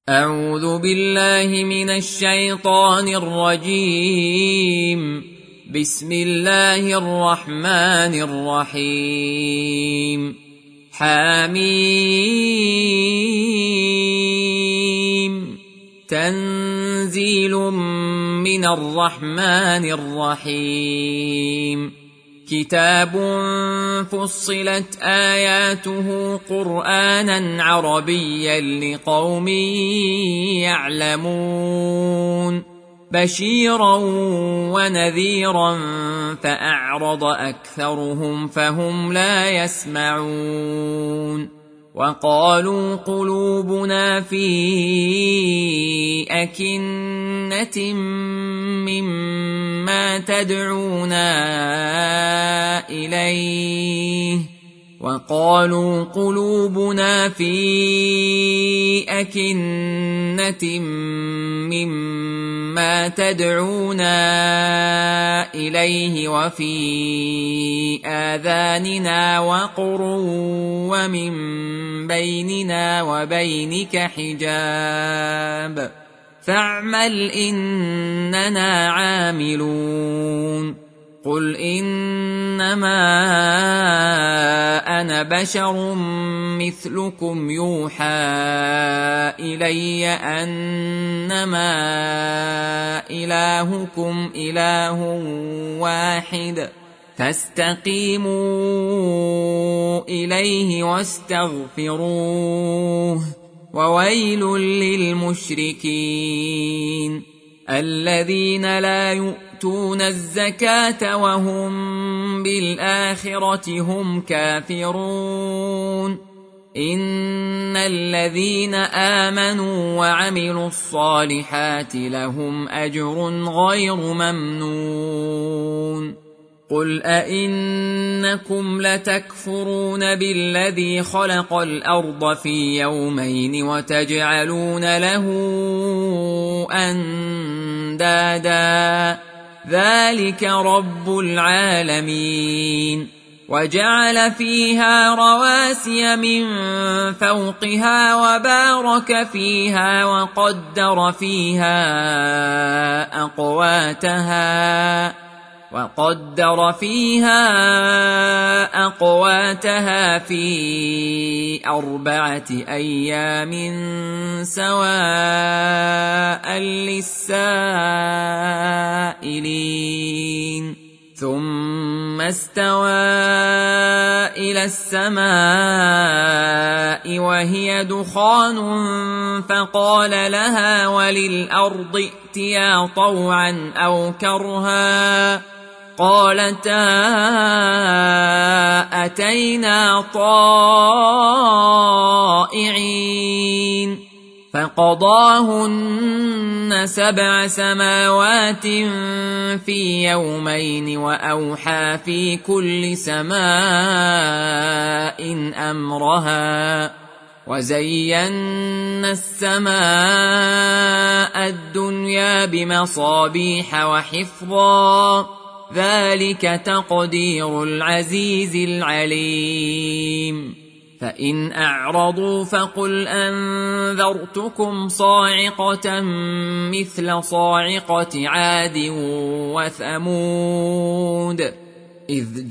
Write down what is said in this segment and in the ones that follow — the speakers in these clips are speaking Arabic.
أعوذ بالله من الشيطان الرجيم. بسم الله الرحمن الرحيم. حميم. تنزيل من الرحمن الرحيم. كتاب فصلت آياته قرآنا عربيا لقوم يعلمون بشيرا ونذيرا فأعرض أكثرهم فهم لا يسمعون. وقالوا قلوبنا في أكنة مما تدعونا إليه وفي آذاننا وقر ومن بيننا وبينك حجاب فاعمل إننا عاملون. قل إنما أنا بشر مثلكم يوحى إلي أنما إلهكم إله واحد فاستقيموا إليه واستغفروه وويل للمشركين الذين لا يؤتون الزكاة وهم بالآخرة هم كافرون. إن الذين آمنوا وعملوا الصالحات لهم أجر غير ممنون. قل أئنكم لتكفرون بالذي خلق الأرض في يومين وتجعلون له أندادا ذلك رب العالمين. وجعل فيها رواسي من فوقها وبارك فيها وقدر فيها في 4 أيام سواء للسائلين. ثم استوى إلى السماء وهي دخان فقال لها وللأرض ائتيا طوعا أو كرها قالتا أتينا طائعين. فقضاهن 7 سماوات في يومين وأوحى في كل سماء أمرها وزينا السماء الدنيا بمصابيح وحفظا ذلك تقدير العزيز العليم. فإن أعرضوا فقل أنذرتكم صاعقة مثل صاعقة عاد وثمود إذ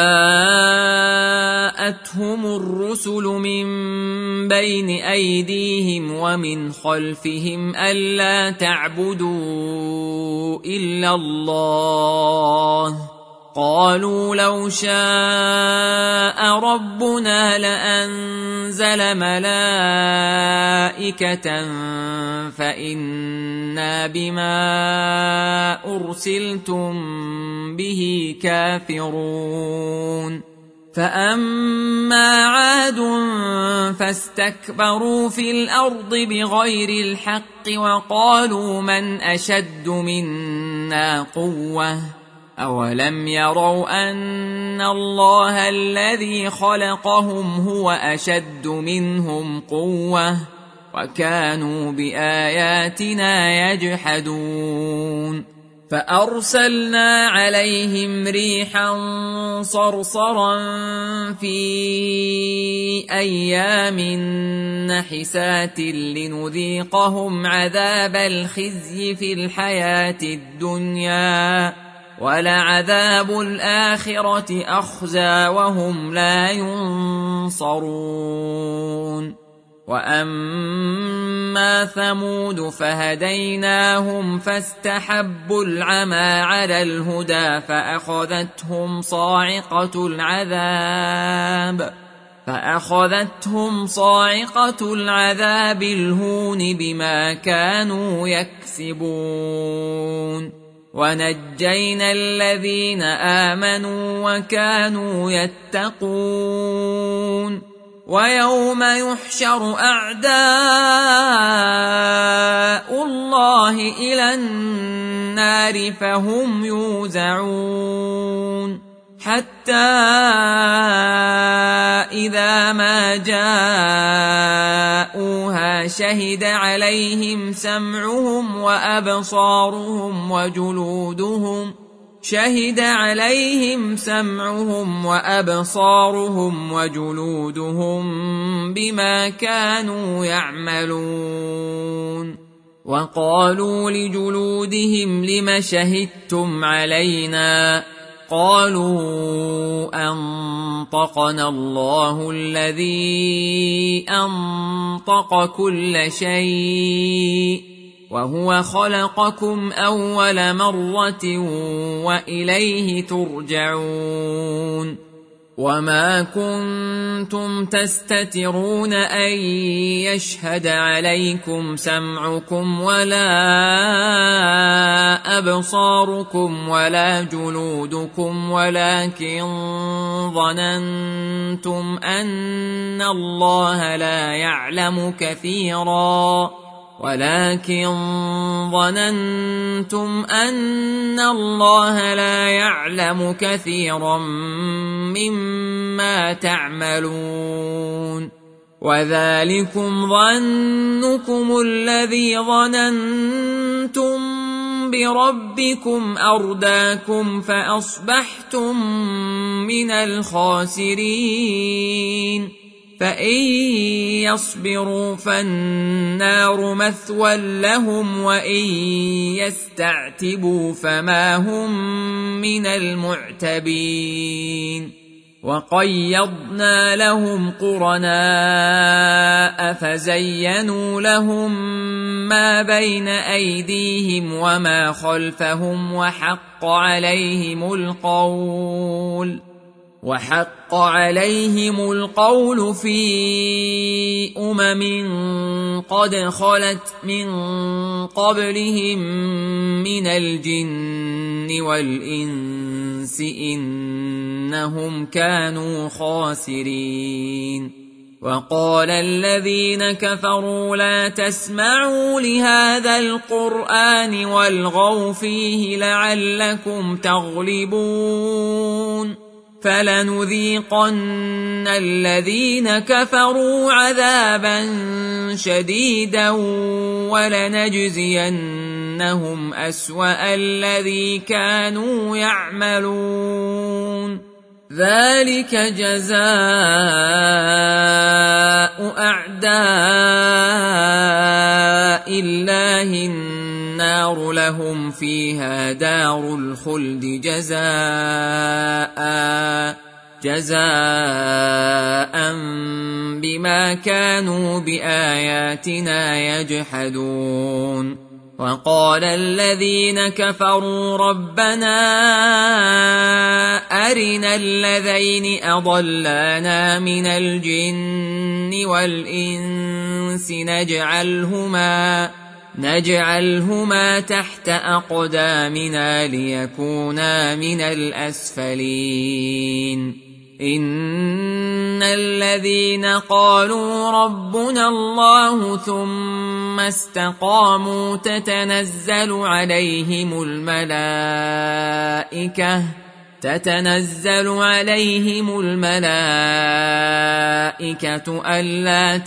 جاءتهم الرسل من بين أيديهم ومن خلفهم ألا تعبدوا إلا الله قالوا لو شاء ربنا لأنزل ملائكة فإنا بما أرسلتم به كافرون. فأما عاد فاستكبروا في الأرض بغير الحق وقالوا من أشد منا قوة أولم يروا أن الله الذي خلقهم هو أشد منهم قوة وكانوا بآياتنا يجحدون. فأرسلنا عليهم ريحا صرصرا في أيام نحسات لنذيقهم عذاب الخزي في الحياة الدنيا ولعذاب الآخرة أخزى وهم لا ينصرون. وأما ثمود فهديناهم فاستحبوا العمى على الهدى فأخذتهم صاعقة العذاب الهون بما كانوا يكسبون. ونجينا الذين آمنوا وكانوا يتقون. ويوم يحشر أعداء الله إلى النار فهم يوزعون حتى إذا ما جاءوها شهد عليهم سمعهم وأبصارهم وجلودهم بما كانوا يعملون. وقالوا لجلودهم لم شهدتم علينا؟ قالوا أنطقنا الله الذي أنطق كل شيء وهو خلقكم أول مرة وإليه ترجعون. وما كنتم تستترون أن يشهد عليكم سمعكم ولا أبصاركم ولا جلودكم ولكن ظننتم أن الله لا يعلم كثيرا مما تعملون. وذلكم ظنكم الذي ظننتم بربكم أرداكم فأصبحتم من الخاسرين. فإن يصبروا فالنار مثوى لهم وإن يستعتبوا فما هم من المعتبين. وقيضنا لهم قرناء فزينوا لهم ما بين أيديهم وما خلفهم وحق عليهم القول في قد خلت من قبلهم من الجن والإنس إنهم كانوا خاسرين. وقال الذين كفروا لا تسمعوا لهذا القرآن والغوا فيه لعلكم تغلبون. فلنذيقن الذين كفروا عذابا شديدا ولنجزينهم أسوأ الذي كانوا يعملون. ذلك جزاء أعداء الله النار لهم فيها دار الخلد جزاء بما كانوا بآياتنا يجحدون. وقال الذين كفروا ربنا أرنا الذين أضلانا من الجن والإنس نجعلهما تحت أقدامنا ليكونا من الأسفلين. إن الذين قالوا ربنا الله ثم استقاموا تتنزل عليهم الملائكة ألا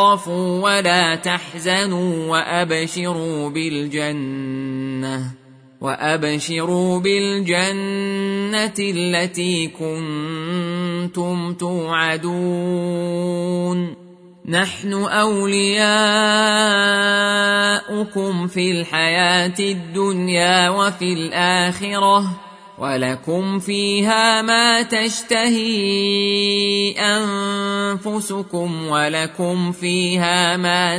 تخافوا ولا تحزنوا وأبشروا بالجنة التي كنتم توعدون نحن أولياؤكم في الحياة الدنيا وفي الآخرة ولكم فيها ما تشتهي أنفسكم ولكم فيها ما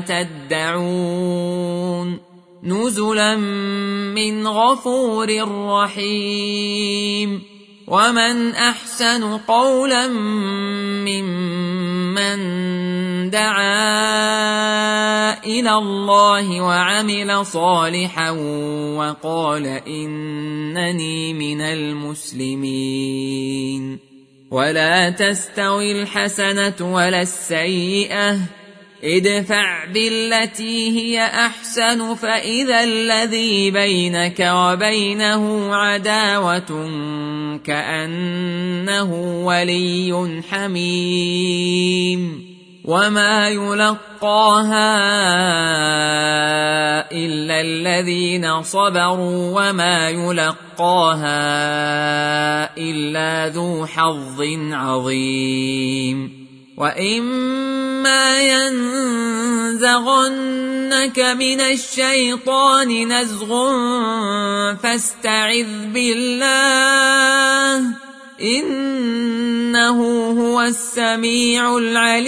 تدعون نزلا من غفور رحيم ومن أحسن قولا ممن دعا إلى الله وعمل صالحا وقال إنني من المسلمين ولا تستوي الحسنة ولا السيئة ادفع بالتي هي أحسن فإذا الذي بينك وبينه عداوة كأنه ولي حميم وما يلقاها إلا الذين صبروا وما يلقاها إلا ذو حظ عظيم وإما ينزغنك من الشيطان نزغ فاستعذ بالله إنه هو السميع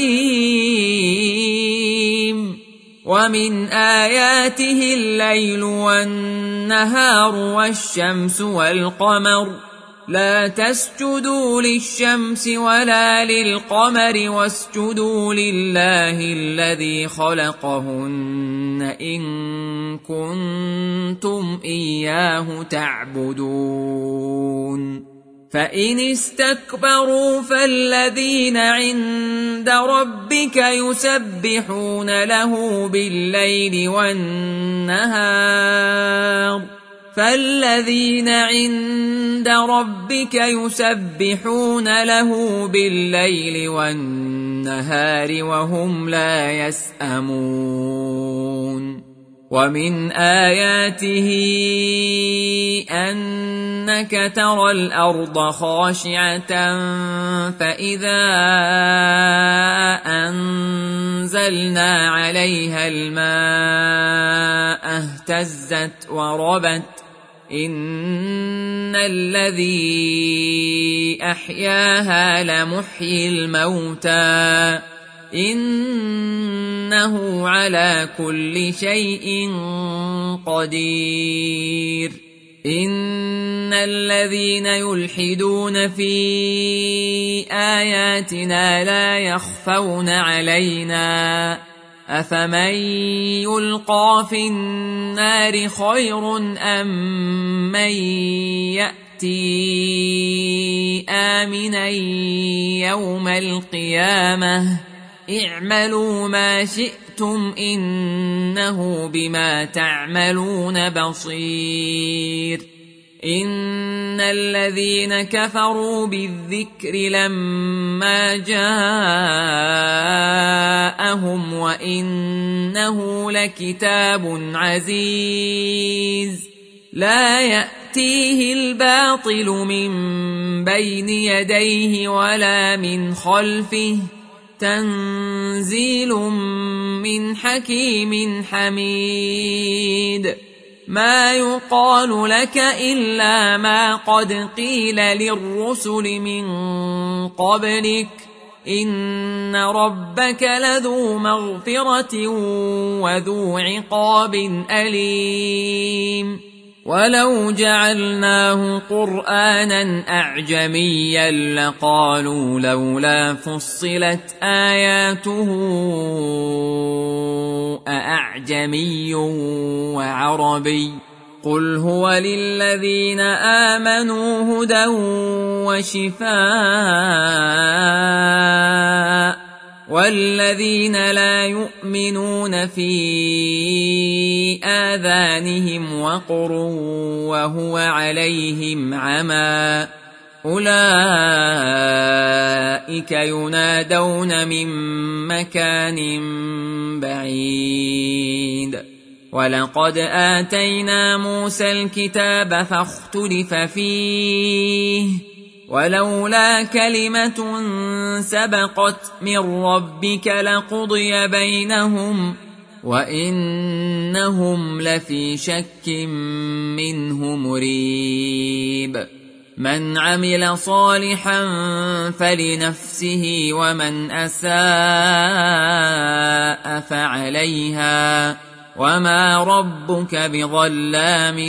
العليم ومن آياته الليل والنهار والشمس والقمر لا تسجدوا للشمس ولا للقمر واسجدوا لله الذي خلقهن إن كنتم إياه تعبدون فإن استكبروا فالذين عند ربك يسبحون له بالليل والنهار فالذين عند ربك يسبحون له بالليل والنهار وهم لا يسأمون ومن آياته أنك ترى الأرض خاشعة فإذا أنزلنا عليها الماء اهتزت وربت إن الذي أحياها لمحيي الموتى إنه على كل شيء قدير إن الذين يلحدون في آياتنا لا يخفون علينا أفمن يلقى في النار خير أم من يأتي آمنا يوم القيامة اعملوا ما شئتم إنه بما تعملون بصير إن الذين كفروا بالذكر لما جاءهم وإنه لكتاب عزيز لا يأتيه الباطل من بين يديه ولا من خلفه تنزيل من حكيم حميد ما يقال لك إلا ما قد قيل للرسل من قبلك إن ربك لذو مغفرة وذو عقاب أليم ولو جعلناه قرآنا أعجميا لقالوا لولا فصلت آياته أأعجمي وعربي قل هو للذين آمنوا هدى وشفاء والذين لا يؤمنون في آذانهم وقر وهو عليهم عمى أولئك ينادون من مكان بعيد ولقد آتينا موسى الكتاب فاختلف فيه ولولا كلمة سبقت من ربك لقضي بينهم وإنهم لفي شك منه مريب من عمل صالحا فلنفسه ومن أساء فعليها وما ربك بظلام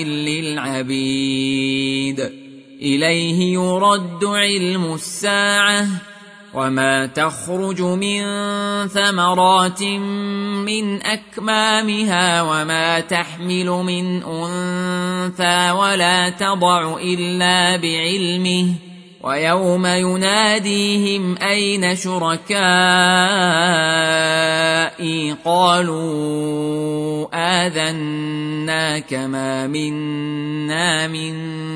للعبيد إليه يرد علم الساعة وما تخرج من ثمرات من أكمامها وما تحمل من أنثى ولا تضع إلا بعلمه ويوم يناديهم أين شركائي قالوا آذناك ما منا من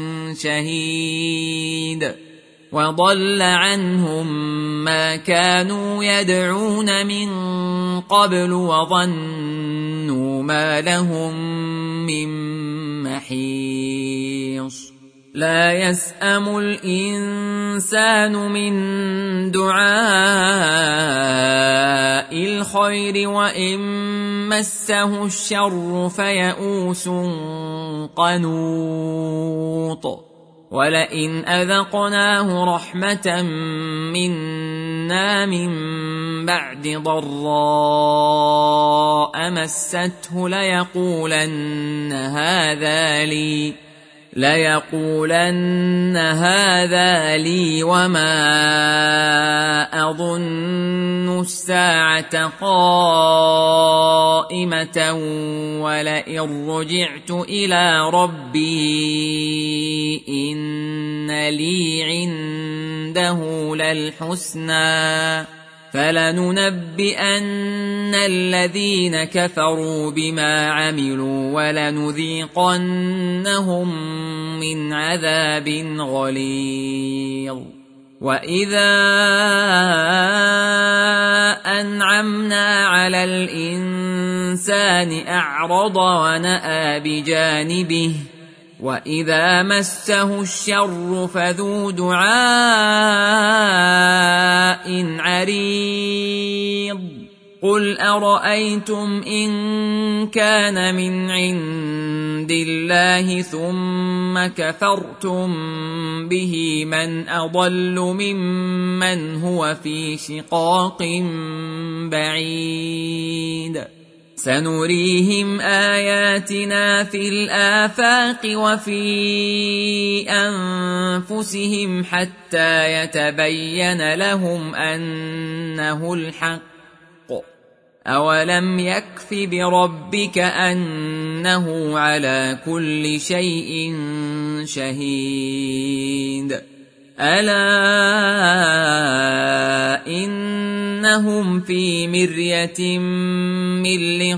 شهيد وضل عنهم ما كانوا يدعون من قبل وظنوا ما لهم من محيص لا يسأم الإنسان من دعاء الخير وإن مسه الشر فيئوس قنوط ولئن أذقناه رحمة منا من بعد ضراء مسته ليقولن هذا لي وما أظن الساعة قائمة ولئن رجعت إلى ربي إن لي عنده للحسنى فلننبئن الذين كفروا بما عملوا ولنذيقنهم من عذاب غليظ وإذا أنعمنا على الإنسان أعرض ونأى بجانبه وإذا مسه الشر فذو دعاء عريض قل أرأيتم إن كان من عند الله ثم كفرتم به من أضل ممن هو في شقاق بعيد سنريهم آياتنا في الآفاق وفي أنفسهم حتى يتبين لهم أنه الحق أولم يكف بربك أنه على كل شيء شهيد ألا إنهم في مرية من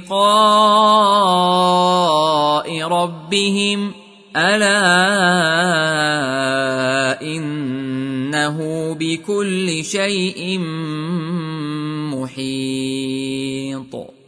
لقاء ربهم ألا إنه بكل شيء محيط